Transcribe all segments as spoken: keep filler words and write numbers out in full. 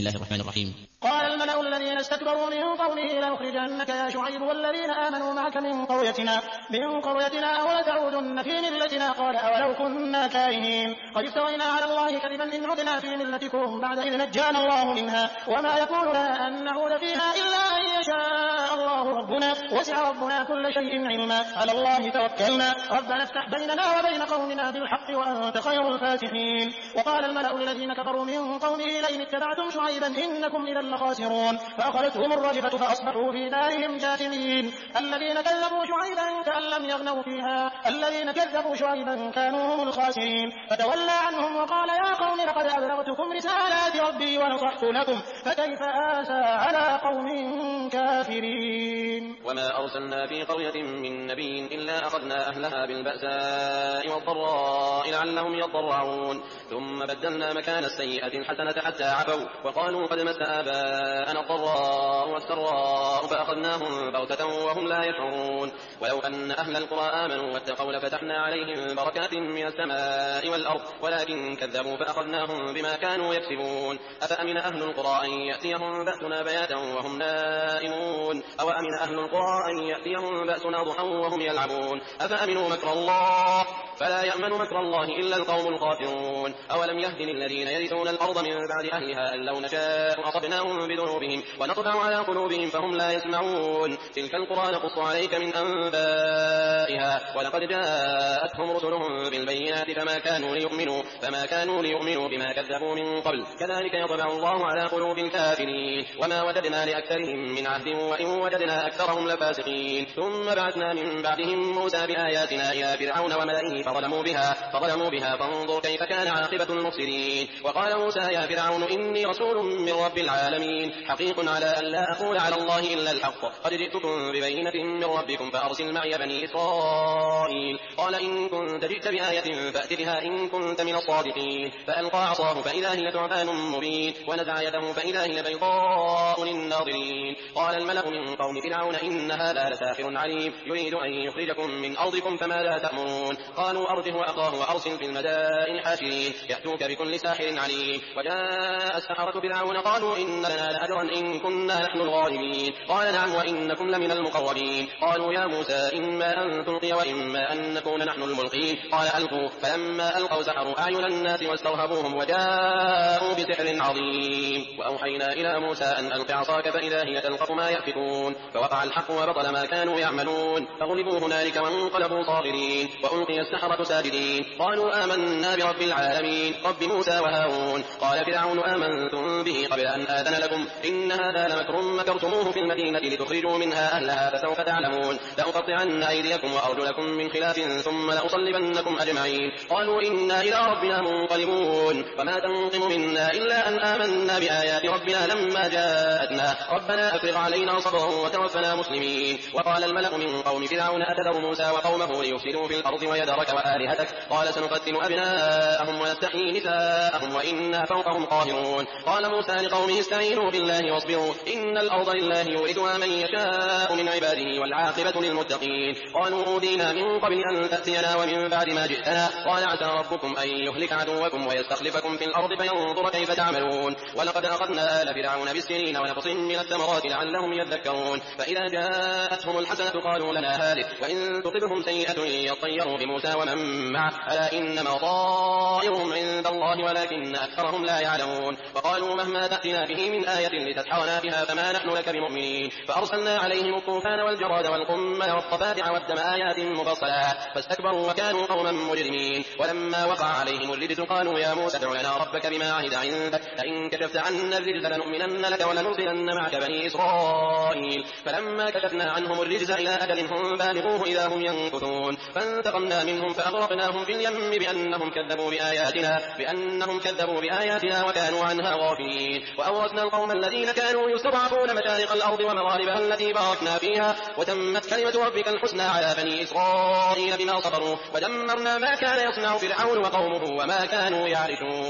بسم الله الرحمن الرحيم. قال الملأ الذين استكبروا من قومه لنخرجنك يا شعيب والذين آمنوا معك من قريتنا من قريتنا ولتعودن في ملتنا. قال أولو كنا كارهين قد افترينا على الله كذبا إن عدنا في ملتكم بعد إذ نجانا الله منها وما يكون لنا أن نعود فيها إلا أن يشاء الله ربنا وسع ربنا كل شيء علما على الله توكلنا ربنا افتح بيننا وبين قومنا بالحق وأنت خير الفاتحين. وقال الملأ الذين كفروا من قومه لئن اتبعتم شعيبا إنكم إذا لخاسرون فأخذتهم الرجفة فأصبحوا في دارهم جاثمين. الذين كذبوا شعيبا كأن لم يغنوا فيها الذين كذبوا شعيبا كانوا هم الخاسرين. فتولى عنهم وقال يا قوم لقد أبلغتكم رسالات ربي ونصحت لكم فكيف آسى على قوم كافرين. وما أرسلنا في قرية من نبي إلا أخذنا أهلها بالبأساء والضراء لعلهم يضرعون ثم بدلنا مكان السيئة الحسنة حتى عفوا وقالوا قد مس آباءنا الضراء والسراء فأخذناهم بغتة وهم لا يشعرون. ولو أن أهل القرى آمنوا واتقوا لفتحنا عليهم بركات من السماء والأرض ولكن كذبوا فأخذناهم بما كانوا يكسبون. أفأمن أهل القرى أن يأتيهم بأسنا بياتا وهم نائمون أو أمن أهل القرى أن يأتيهم بأسنا ضحى وهم يلعبون أفأمنوا مكر الله فلا يأمن مكر الله إلا القوم الخاسرون. أولم يهد للذين يرثون الأرض من بعد أهلها أن لو نشاء أصبناهم بذنوبهم ونطبع على قلوبهم فهم لا يسمعون. تلك القرى نقص عليك من أنبائها ولقد جاءتهم رسلهم بالبينات فما كانوا ليؤمنوا فما كانوا ليؤمنوا بما كذبوا من قبل كذلك يطبع الله على قلوب الكافرين. وما وجدنا لأكثرهم من عهد وإن وجدنا أكثرهم لفاسقين. ثم بعثنا من بعدهم موسى بآياتنا إلى فرعون وملئه فظلموا بها فظلموا بها فانظر كيف كان عاقبة المفسدين. وقال موسى يا فرعون إني رسول من رب العالمين حقيق على أن لا أقول على الله إلا الحق قد جئتكم ببينة من ربكم فأرسل معي بني إسرائيل. قال إن كنت جئت بآية فأت بها إن كنت من الصادقين. فألقى عصاه فإذا هي ثعبان مبين ونزع يده فإذا هي بيضاء للناظرين. قال الملأ من قوم فرعون إن هذا لساحر عليم يريد أن يخرجكم من أرضكم فماذا تأمرون. قالوا أرجه وأخاه وأرسل في المدائن حاشرين يأتوك بكل ساحر عليم. وجاء السحرة فرعون قالوا إن لنا لأجرا إن كنا نحن الغالبين. قال نعم وإنكم لمن المقربين. قالوا يا موسى إما أن تلقي وإما أن نكون نحن الملقين. قال ألقوا فلما ألقوا سحروا أعين الناس واسترهبوهم وجاءوا بسحر عظيم. وأوحينا إلى موسى أن ألق عصاك فإذا هي تلقف ما يأفكون فوقع الحق وبطل ما كانوا يعملون فغلبوا هنالك وانقلبوا صاغرين وألقي السحرة ساجدين قالوا آمنا برب العالمين رب موسى وهارون. قال فرعون آمنتم به قبل أن آذن لكم إن هذا لمكر مكرتموه في المدينة لتخرجوا منها أهلها فسوف تعلمون. لأقطعن أيديكم وأرجلكم من خلاف ثم لأصلبنكم أجمعين. قالوا إنا إلى ربنا منقلبون وما تنقم منا إلا أن آمنا بآيات ربنا لما جاءتنا ربنا أفرغ علينا صبرا وتوفنا مسلمين. وقال الملأ من قوم فرعون أتذر موسى وقومه ليفسدوا في الأرض ويذرك وآلهتك قال سنقتل أبناءهم ونستحيي نساءهم وإنا فوقهم قاهرون. قال موسى لقومه استعينوا بالله واصبروا إن الأرض لله يورثها من يشاء من عباده والعاقبة للمتقين. قالوا أوذينا من قبل أن تأتينا ومن بعد ما جئتنا قال عسى ربكم أن يهلك عدوكم ويستخلفكم في الأرض فينظر كيف تعملون. ولقد أخذنا آل فرعون بالسنين ونقص من الثمرات لعلهم يذكرون. فإذا جاءتهم الحسنة قالوا لنا هذه وإن تصبهم سيئة يطيروا بموسى ومن معه ألا إنما طائرهم عند الله ولكن أكثرهم لا يعلمون. وقالوا مهما تأتنا به من آية لتسحرنا بها فما نحن لك بمؤمنين. فأرسلنا عليهم الطوفان والجراد والقمل والضفادع والدم آيات مفصلات فاستكبروا وكانوا قوما مجرمين. ولما وقع عليهم الرجز قالوا يا موسى ادع لنا ربك بما عهد عندك فإن كشفت عنا الرجز لنؤمنن لك ولنرسلن معك بني إسرائيل. فلما كشفنا عنهم الرجز إلى أجل هم بالغوه إذا هم ينكثون فانتقمنا منهم فأغرقناهم في اليم بأنهم كذبوا بآياتنا بأنهم كذبوا بآياتنا وكانوا عنها غافلين. وأورثنا القوم الذين كانوا يستضعفون مشارق الأرض ومغاربها التي باركنا فيها وتمت كلمة ربك الحسنى على بني إسرائيل بما صبروا ودمرنا ما كان يصنع فرعون وقومه وما كانوا يعرشون.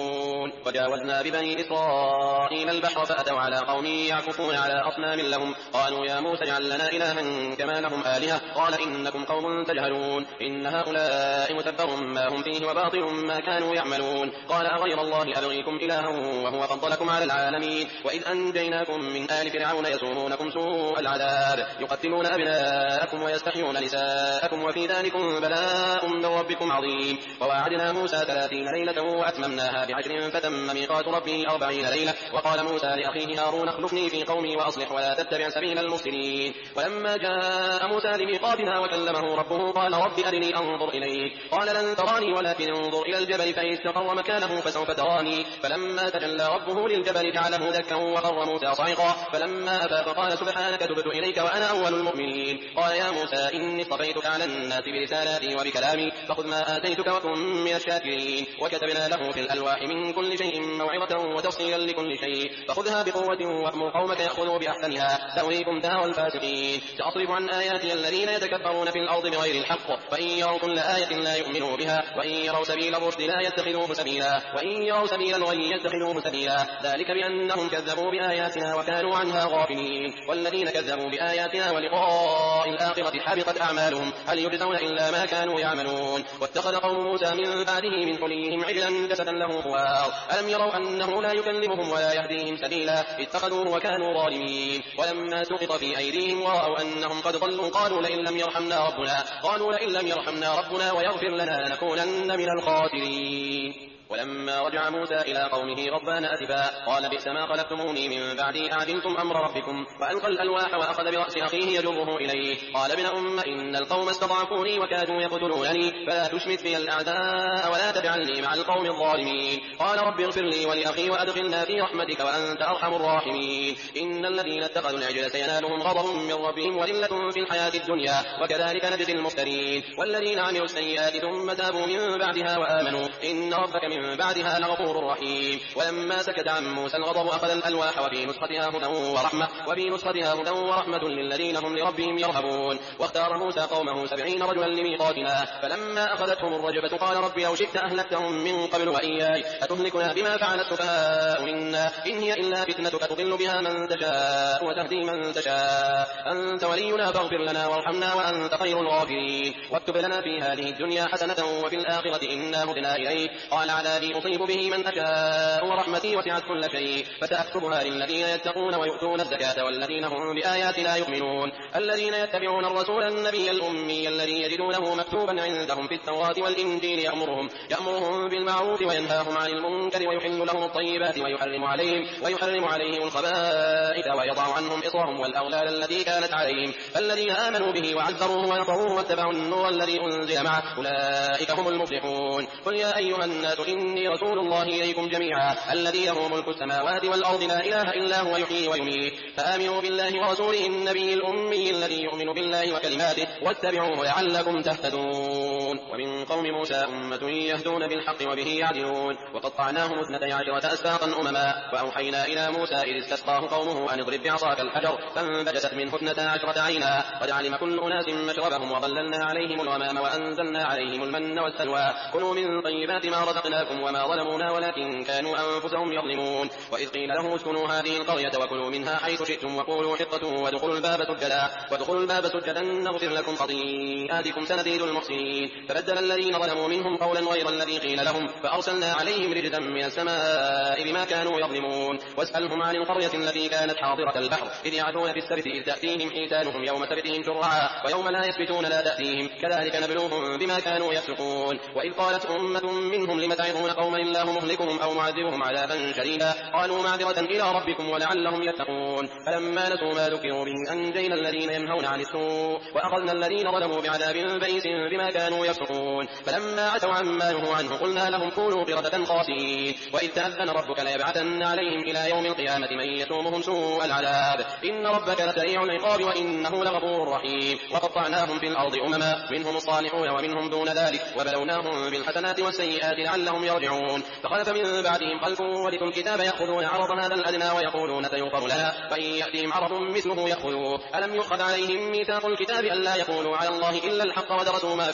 يعملون. وجاوزنا ببني إسرائيل البحر فأتوا على قوم يعكفون على أصنام لهم قالوا يا موسى اجعل لنا إلها كما لهم آلهة قال إنكم قوم تجهلون إن هؤلاء متبر ما هم فيه وباطل ما كانوا يعملون. قال أغير الله أبغيكم إلها وهو فضلكم على العالمين وإذ أنجيناكم من آل فرعون يسومونكم سوء العذاب يقتلون أبناءكم ويستحيون نساءكم وفي ذلكم بلاء من ربكم عظيم. وواعدنا موسى ثلاثين ليلة وأتممناها بعشر فتم ميقات ربه أربعين ليلة. وقال موسى لأخيه هارون اخلفني في قومي وأصلح ولا تتبع سبيل المفسدين. ولما جاء موسى لميقاتنا وكلمه ربه قال رب أرني أنظر إليك قال لن تراني ولكن انظر إلى الجبل فإن استقر مكانه فسوف تراني. فلما تجلى ربه للجبل جعله دكا وخر موسى صعقا فلما أفاق قال سبحانك تبت إليك وأنا أول المؤمنين. قال يا موسى إني اصطفيتك على الناس برسالاتي وبكلامي فخذ ما آتيتك وكن من الشاكرين. وكتبنا له في الألواح من كل شيء موعظة وتفصيلا لكل شيء فخذها بقوة وأمر قومك يأخذوا بأحسنها سأريكم دار الفاسقين. سأصرف عن آياتي الذين يتكبرون في الأرض بغير الحق وإن يروا كل آية لا يؤمنوا بها وإن يروا سبيل الرشد لا يتخذوه سبيلا وإن يروا سبيل الغي يتخذوه سبيلا ذلك بأنهم كذبوا بآياتنا وكانوا عنها غافلين. والذين كذبوا بآياتنا ولقاء الآخرة حبطت أعمالهم هل يجزون إلا ما كانوا يعملون. واتخذ قوم موسى من بعده من حليهم عجلا جسدا له خوار ألم يروا أنه لا يكلمهم ولا يهديهم سبيلا اتخذوه وكانوا ظالمين. ولما سقط في أيديهم ورأوا أنهم قد ضلوا قالوا لئن لم يرحمنا ربنا قالوا لئن لم يرحمنا ربنا ويغفر لنا لنكونن من الخاسرين. ولما رجع موسى إلى قومه غضبان أسفا قال بئس ما خلفتموني من بعدي أعجلتم أمر ربكم وألقى الألواح وأخذ برأس أخيه يجره إليه قال ابن أم إن القوم استضعفوني وكادوا يقتلونني فلا تشمت بي الأعداء ولا تجعلني مع القوم الظالمين. قال رب اغفر لي ولأخي وأدخلنا في رحمتك وأنت أرحم الراحمين. إن الذين اتخذوا العجل سينالهم غضب من ربهم وذلة في الحياة الدنيا وكذلك نجزي المفترين. والذين عملوا السيئات ثم تابوا من بعدها وآمنوا إن ربك من من بعدها لغفور رحيم. ولما سكت عن موسى الغضب أخذ الألواح وفي نسختها هدى ورحمة وفي نسختها هدى ورحمة للذين هم لربهم يرهبون. واختار موسى قومه سبعين رجلا لميقاتنا فلما أخذتهم الرجفة قال رب لو شئت أهلكتهم من قبل وإياي أتهلكنا بما فعل السفهاء منا إن هي إلا فتنتك تضل بها من تشاء وتهدي من تشاء أنت ولينا فاغفر لنا وارحمنا وأنت خير الغافرين. واكتب لنا في هذه الدنيا حسنة وفي الآخرة إنا هدنا إليك قال عذابي أصيب به من أشاء ورحمتي وسعت كل شيء فسأكتبها للذين يتقون ويؤتون الزكاة والذين هم بآياتنا يؤمنون. الذين يتبعون الرسول النبي الأمي الذي يجدونه مكتوبا عندهم في التوراة والإنجيل يأمرهم يأمرهم بالمعروف وينهاهم عن المنكر ويحل لهم الطيبات ويحرم عليهم ويحرم عليهم الخبائث ويضع عنهم إصرهم والأغلال التي كانت عليهم. فالذين آمنوا به وعزروه ونصروه واتبعوا النور الذي أنزل معه أولئك هم المفلحون. قل يا أيها الناس إني رسول الله إليكم جميعا الذي له ملك السماوات والأرض لا إله إلا هو يحيي ويميت فآمنوا بالله ورسوله النبي الأمي الذي يؤمن بالله وكلماته واتبعوه لعلكم تهتدون. ومن قوم موسى أمة يهدون بالحق وبه يعدلون وقطعناهم اثنتي عشرة أسباطا أمما وأوحينا إلى موسى إذ استسقاه قومه أن اضرب بعصاك الحجر فانبجست منه اثنتا عشرة عينا قد علم كل أناس مشربهم وظللنا عليهم الغمام وأنزلنا عليهم المن والسلوى كلوا من طيبات ما رزقناكم وما ظلمونا ولكن كانوا أنفسهم يظلمون. وإذ قيل له اسكنوا هذه القرية وكلوا منها حيث شئتم وقولوا حطة وادخلوا الباب سجدا وادخلوا الباب سجدا نغفر لكم خطيئاتكم سنزيد المحسنين. فبدل الذين ظلموا منهم قولا غير الذي قيل لهم فأرسلنا عليهم رجزا من السماء بما كانوا يظلمون. واسألهم عن القرية التي كانت حاضرة البحر إذ يعدون في السبت إذ تأتيهم حيتانهم يوم سبتهم شرعا ويوم لا يسبتون لا تأتيهم كذلك نبلوهم بما كانوا يفسقون. وإذ قالت أمة منهم لم تعظون قوما الله مهلكهم أو معذبهم عذابا شديدا قالوا معذرة إلى ربكم ولعلهم يتقون. فلما نسوا ما ذكروا به أنجينا الذين ينهون عن السوء وأخذنا الذين ظلموا بعذاب بئيس بما كانوا يفسقون. فلما عتوا عما نهوا عنه قلنا لهم كونوا قردة خاسئين. وإذ تأذن ربك ليبعثن عليهم إلى يوم القيامة من يسومهم سوء العذاب إن ربك لسريع العقاب وإنه لغفور رحيم. وقطعناهم في الأرض أمما منهم الصالحون ومنهم دون ذلك وبلوناهم بالحسنات والسيئات لعلهم يرجعون. فخلف من بعدهم خلف ورثوا الكتاب يأخذون عرض هذا الأدنى ويقولون سيغفر لنا فإن يأتيهم عرض مثله يأخذوه. ألم يؤخذ عليهم ميثاق الكتاب ألا يقولوا على الله إلا الحق ودرسوا ما فيه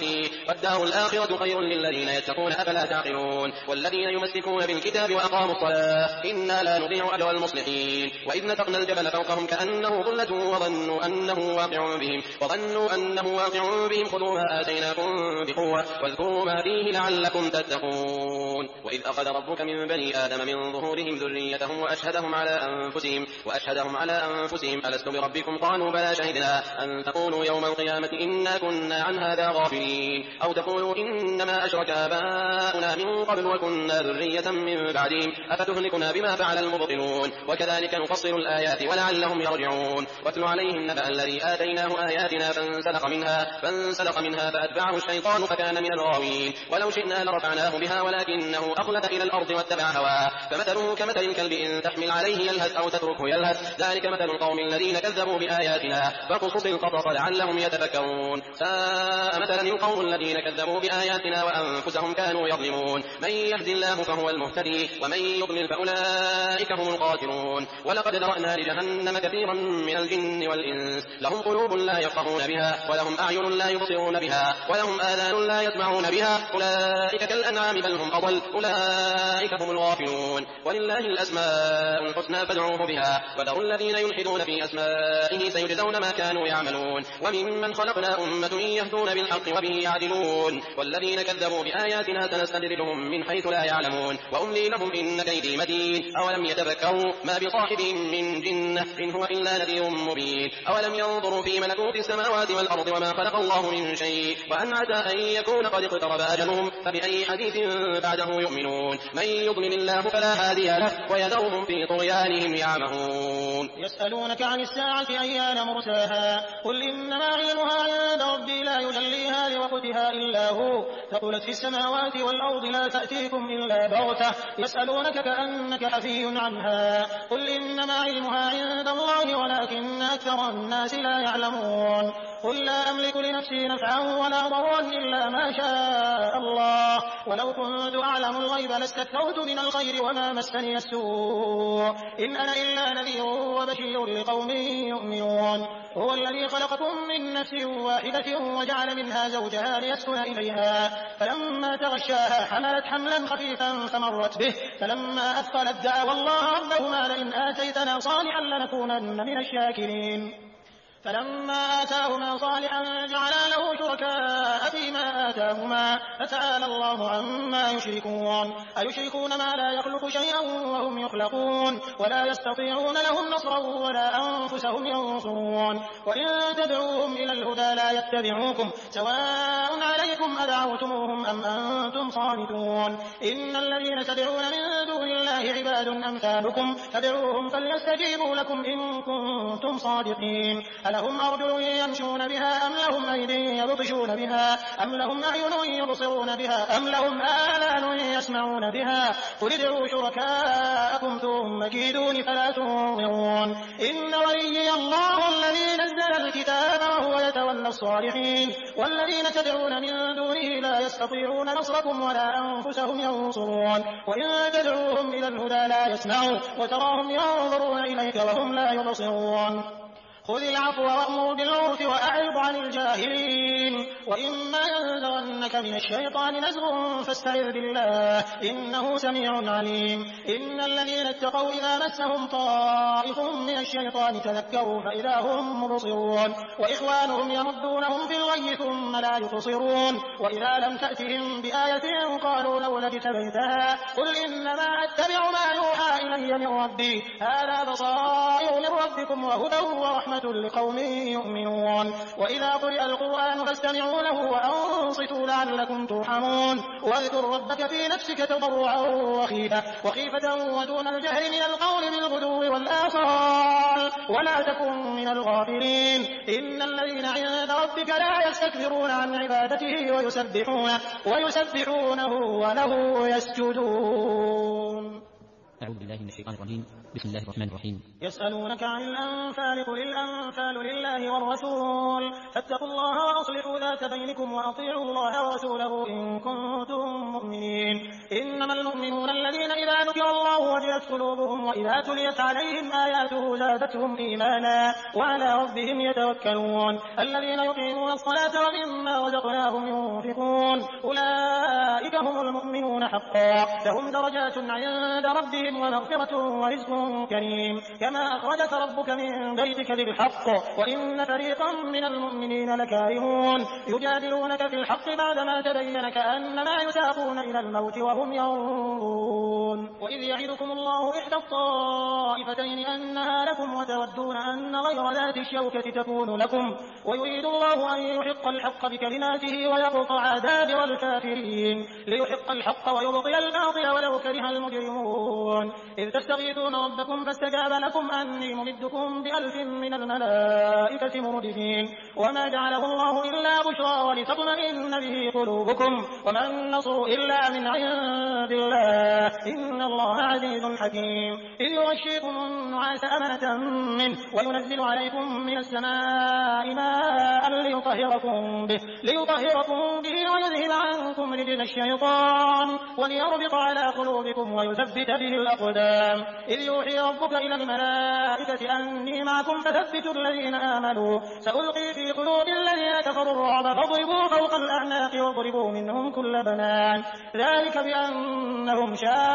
والدار الآخرة خير للذين يتقون أفلا تعقلون والذين يمسكون بالكتاب وأقاموا الصلاة إنا لا نضيع أجر المصلحين وإذ نتقنا الجبل فوقهم كأنه ظلة وظنوا أنه واقع بهم وظنوا أنه واقع بهم خذوا ما آتيناكم بقوة واذكروا ما فيه لعلكم تتقون وإذ أخذ ربك من بني آدم من ظهورهم ذريتهم وأشهدهم على أنفسهم وأشهدهم على أنفسهم ألست بربكم قالوا بلى شهدنا أن تقولوا يوم القيامة إنا كنا عن هذا غافلين أو تقولوا إنما أشرك آباؤنا من قبل وكنا ذرية من بعدهم أفتهلكنا بما فعل المبطلون وكذلك نفصل الآيات ولعلهم يرجعون واتل عليهم نبأ الذي آتيناه آياتنا فانسلخ منها فانسلخ منها فأتبعه الشيطان فكان من الغاوين ولو شئنا لرفعناه بها ولكنه أخلد إلى الأرض واتبع هواه فمثله كمثل الكلب إن تحمل عليه يلهث أو تتركه يلهث ذلك مثل القوم الذين كذبوا بآياتنا فاقصص القصص لعلهم يتفكرون ساء مثلا القوم الذين كذبوا بآياتنا وأنفسهم كانوا يظلمون من يهد الله فهو المهتدي ومن يضلل فأولئك هم الخاسرون ولقد ذرأنا لجهنم كثيرا من الجن والإنس لهم قلوب لا يفقهون بها ولهم أعين لا يبصرون بها ولهم آذان لا يسمعون بها أولئك كالأنعام بل هم أضل أولئك هم الغافلون ولله الأسماء الحسنى فادعوه بها وذروا الذين يلحدون في أسمائه سيجزون ما كانوا يعملون وممن خلقنا أمة يهدون بالحق وبه يعدلون والذين كذبوا بآياتنا سنستدرجهم من حيث لا يعلمون وأملي لهم إن كيدي متين أولم يتفكروا ما بصاحبهم من جنة إن هو إلا نذير مبين أولم ينظروا في ملكوت السماوات والأرض وما خلق الله من شيء وأن عسى أن يكون قد اقترب أجلهم فبأي حديث بعده يؤمنون من يضلل الله فلا هادي له ويذرهم في طغيانهم يعمهون يسألونك عن الساعة أيان مرساها قل إنما علمها عند ربي لا يجليها لوقتها إلا هو ثقلت في السماوات والأرض لا تأتيكم إلا بغتة يسألونك كأنك حفي عنها قل إنما علمها عند الله ولكن أكثر الناس لا يعلمون قل لا أملك لنفسي نفعا ولا ضرا إلا ما شاء الله ولو كنت أعلم الغيب لاستكثرت من الخير وما مسني السوء إن أنا إلا نذير وبشير لقوم يؤمنون هو الذي خلقكم من نفس واحدة وجعل منها زوجها ليسكن إليها فلما تغشاها حملت حملا خفيفا فمرت به فلما أثقلت دعوا الله ربهما لئن آتيتنا صالحا لنكونن من الشاكرين فلما آتاهما صالحا جعلا له شركاء فيما آتاهما فتعالى الله عما يشركون أيشركون ما لا يخلق شيئا وهم يخلقون ولا يستطيعون لهم نصرا ولا أنفسهم ينصرون وإن تدعوهم إلى الهدى لا يتبعوكم سواء عليكم أدعوتموهم أم أنتم صامتون إن الذين تدعون من دون الله عباد أمثالكم فادعوهم فليستجيبوا لكم إن كنتم صادقين ألهم أرجل يمشون بها أم لهم أيدي يبطشون بها أم لهم أعين يبصرون بها أم لهم آذان يسمعون بها قل ادعوا شركاءكم ثم كيدون فلا تنظرون إن وليي الله الذي نزل الكتاب وهو يتولى الصالحين والذين تدعون من دونه لا يستطيعون نصركم ولا أنفسهم ينصرون وإن تدعوهم إلى الهدى لا يسمعوا وتراهم ينظرون إليك وهم لا يبصرون خذ العفو وأمر بالعرف وأعرض عن الجاهلين وإما ينزغنك من الشيطان نزغ فاستعذ بالله إنه سميع عليم إن الذين اتقوا إذا مسهم طائف من الشيطان تذكروا فإذا هم مبصرون وإخوانهم يمدونهم في الغي ثم لا يقصرون وإذا لم تأتهم بآية قالوا لولا اجتبيتها قل إنما أتبع ما يوحى إلي من ربي هذا بصائر من ربكم وهدى ورحمة لقوم يؤمنون وإذا قرئ القرآن فاستمعوا له وأنصتوا لعلكم ترحمون واذكر ربك في نفسك تضرعا وخيفة وخيفة ودون الجهر من القول بالغدو والآصال ولا تكن من الغافلين إن الذين عند ربك لا يستكبرون عن عبادته ويسبحونه, ويسبحونه وله يسجدون أعوذ بالله من الشيطان الرجيم. بسم الله الرحمن الرحيم. يسألونك عن الأنفال قل الأنفال لله والرسول فاتقوا الله وأصلحوا ذات بينكم وأطيعوا الله ورسوله إن كنتم مؤمنين. إنما المؤمنون الذين إذا ذكر الله وجلت قلوبهم وإذا تليت عليهم آياته زادتهم إيمانا وعلى ربهم يتوكلون. الذين يقيمون الصلاة ومما رزقناهم ينفقون أولئك هم المؤمنون حقا لهم درجات عند ربهم ومغفرة ورزق كريم. كما أخرجك ربك من بيتك بالحق وإن فريقا من المؤمنين لكارهون يجادلونك في الحق بعدما تبين كأنما يساقون إلى الموت وهم ينظرون. وإذ يعدكم الله إحدى الطائفتين أنها لكم وتودون أن غير ذات الشوكة تكون لكم ويريد الله أن يحق الحق بكلماته ويقطع دابر الكافرين ليحق الحق ويبطل الباطل ولو كره المجرمون. إذ تستغيثون ربكم فاستجاب لكم أني ممدكم بألف من الملائكة مردفين. وما جعله الله إلا بشرى ولتطمئن به قلوبكم وما النصر إلا من عند الله إن الله عزيز حكيم. إذ يغشيكم النعاس أمنة منه وينزل عليكم من السماء ماء ليطهركم به ليطهركم به ويذهب عنكم رجز الشيطان وليربط على قلوبكم ويثبت به الأقدام. إذ يوحي ربك إلى الملائكة أني معكم فثبتوا الذين آمنوا سألقي في قلوب الذين كفروا الرعب فاضربوا فوق الأعناق واضربوا منهم كل بنان ذلك بأنهم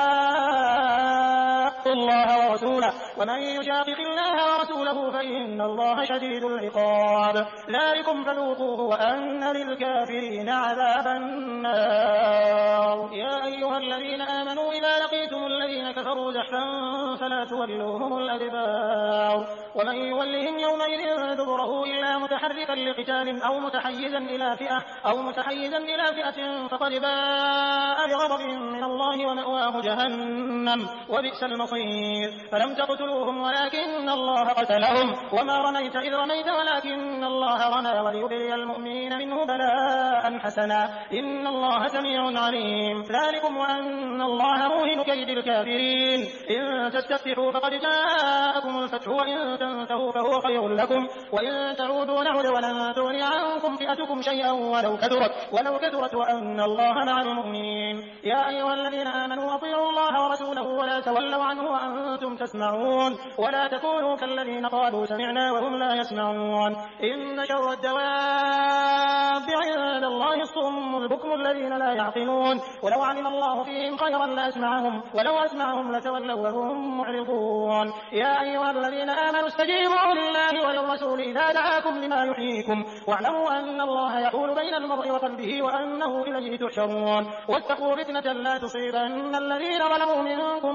شاقوا الله ورسوله ومن يشاقق الله ورسوله فإن الله شديد العقاب. ذلكم فذوقوه وأن للكافرين عذاب النار. يا أيها الذين آمنوا إذا لقيتم الذين كفروا زحفا فلا تولوهم الأدبار ومن يولهم يومئذ دبره إلا متحركا لقتال أو متحيزا إلى فئة أو متحيزا إلى فئة فقد باء بغضب من الله ومأواه جهنم وبئس المصير. فلم تقتلوهم ولكن الله قتلهم وما رميت إذ رميت ولكن الله رمى وليبلي المؤمنين منه بلاء حسنا إن الله سميع عليم. ذلكم وأن الله موهن كيد الكافرين. إن تستفتحوا فقد جاءكم الفتح وإن تنتهوا فهو خير لكم وإن تعودوا نعد ولن تغني عنكم فئتكم شيئا ولو كثرت ولو كثرت وأن الله مع المؤمنين. يا أيها الذين آمنوا أطيعوا الله ورسوله ولا تولوا عنه وأنتم تسمعون ولا تكونوا كالذين قالوا سمعنا وهم لا يسمعون. إن شر الدواب عند الله الصم البكم الذين لا يعقلون ولو علم الله فيهم خيرا لأسمعهم ولو أسمعهم لتولوا وهم معرضون. يا أيها الذين آمنوا استجيبوا لله وللرسول إذا دعاكم لما يحييكم واعلموا أن الله يحول بين المرء وقلبه وأنه إليه تحشرون. واتقوا فتنة لا تصيبن الذين ظلموا منكم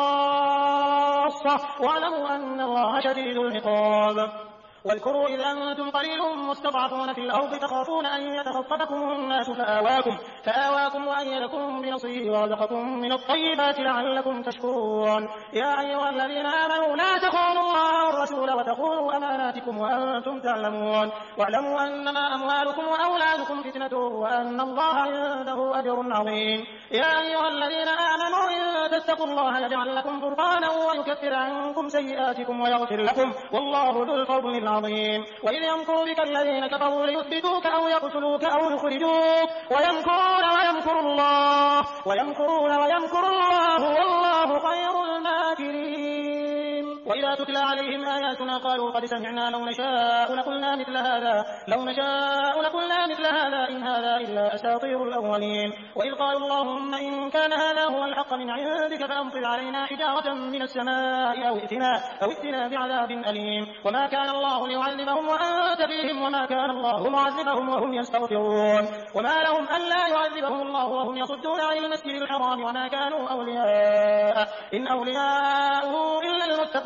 خاصة واعلموا أن الله شديد العقاب. واذكروا إذ أنتم قليل مستضعفون في الأرض تخافون أن يتخطفكم الناس فآواكم, فآواكم وأيدكم بنصره ورزقكم من الطيبات لعلكم تشكرون. يا أيها الذين آمنوا لا تخونوا الله والرسول وتخونوا أماناتكم وأنتم تعلمون واعلموا أنما أموالكم وأولادكم فتنة وأن الله عنده أجر عظيم. يا أيها الذين آمنوا إن تتقوا الله يجعل لكم فرقانا ويكفر عنكم سيئاتكم ويغفر لكم والله ذو الفضل العظيم. وإذ يمكر بك الذين كفروا ليثبتوك أو يقتلوك أو يخرجوك ويمكرون ويمكر الله ويمكرون ويمكر الله والله خير الماكرين. وإذا تتلى عليهم آياتنا قالوا قد سمعنا لو نشاء لقلنا مثل هذا لو نشاء لقلنا مثل هذا إن هذا إلا أساطير الأولين. وإذ قالوا اللهم إن كان هذا هو الحق من عندك فأمطر علينا حجارة من السماء أو ائتنا أو ائتنا بعذاب أليم. وما كان الله ليعذبهم وأنت فيهم وما كان الله معذبهم وهم يستغفرون. وما لهم ألا يعذبهم الله وهم يصدون عن المسجد الحرام وما كانوا أولياء إن أولياؤه إلا المتقون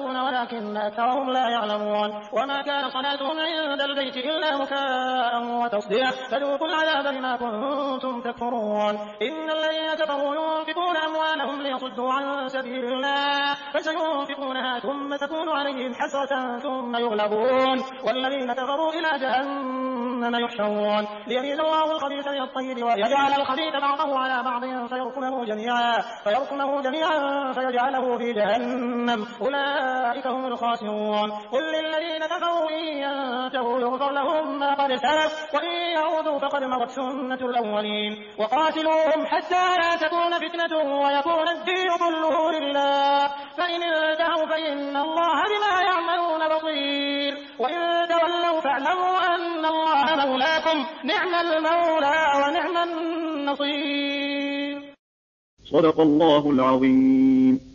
يشاءون ولكن أكثرهم لا يعلمون وما كان صلاتهم عند البيت إلا مكاء وتصدية فذوقوا العذاب بما كنتم تكفرون إن الذين كفروا ينفقون أموالهم ليصدوا عن سبيل الله فسينفقونها ثم تكون عليهم حسرة ثم يغلبون والذين كفروا إلى جهنم يحشرون ليميز الله الخبيث من الطيب ويجعل الخبيث بعضه على بعض فيركمه جميعا فيركمه جميعا فيجعله في جهنم أولئك هم الخاسرون قل للذين كفروا إن ينتهوا يغفر لهم ما قد سلف وإن يعودوا فقد مضت سنة الأولين وقاتلوهم حتى لا تكون فتنة ويكون الدين كله لله فإن انتهوا فإن الله بما يعملون بصير وإن تولوا فاعلموا أن الله مولاكم نعم المولى ونعم النصير. صدق الله العظيم.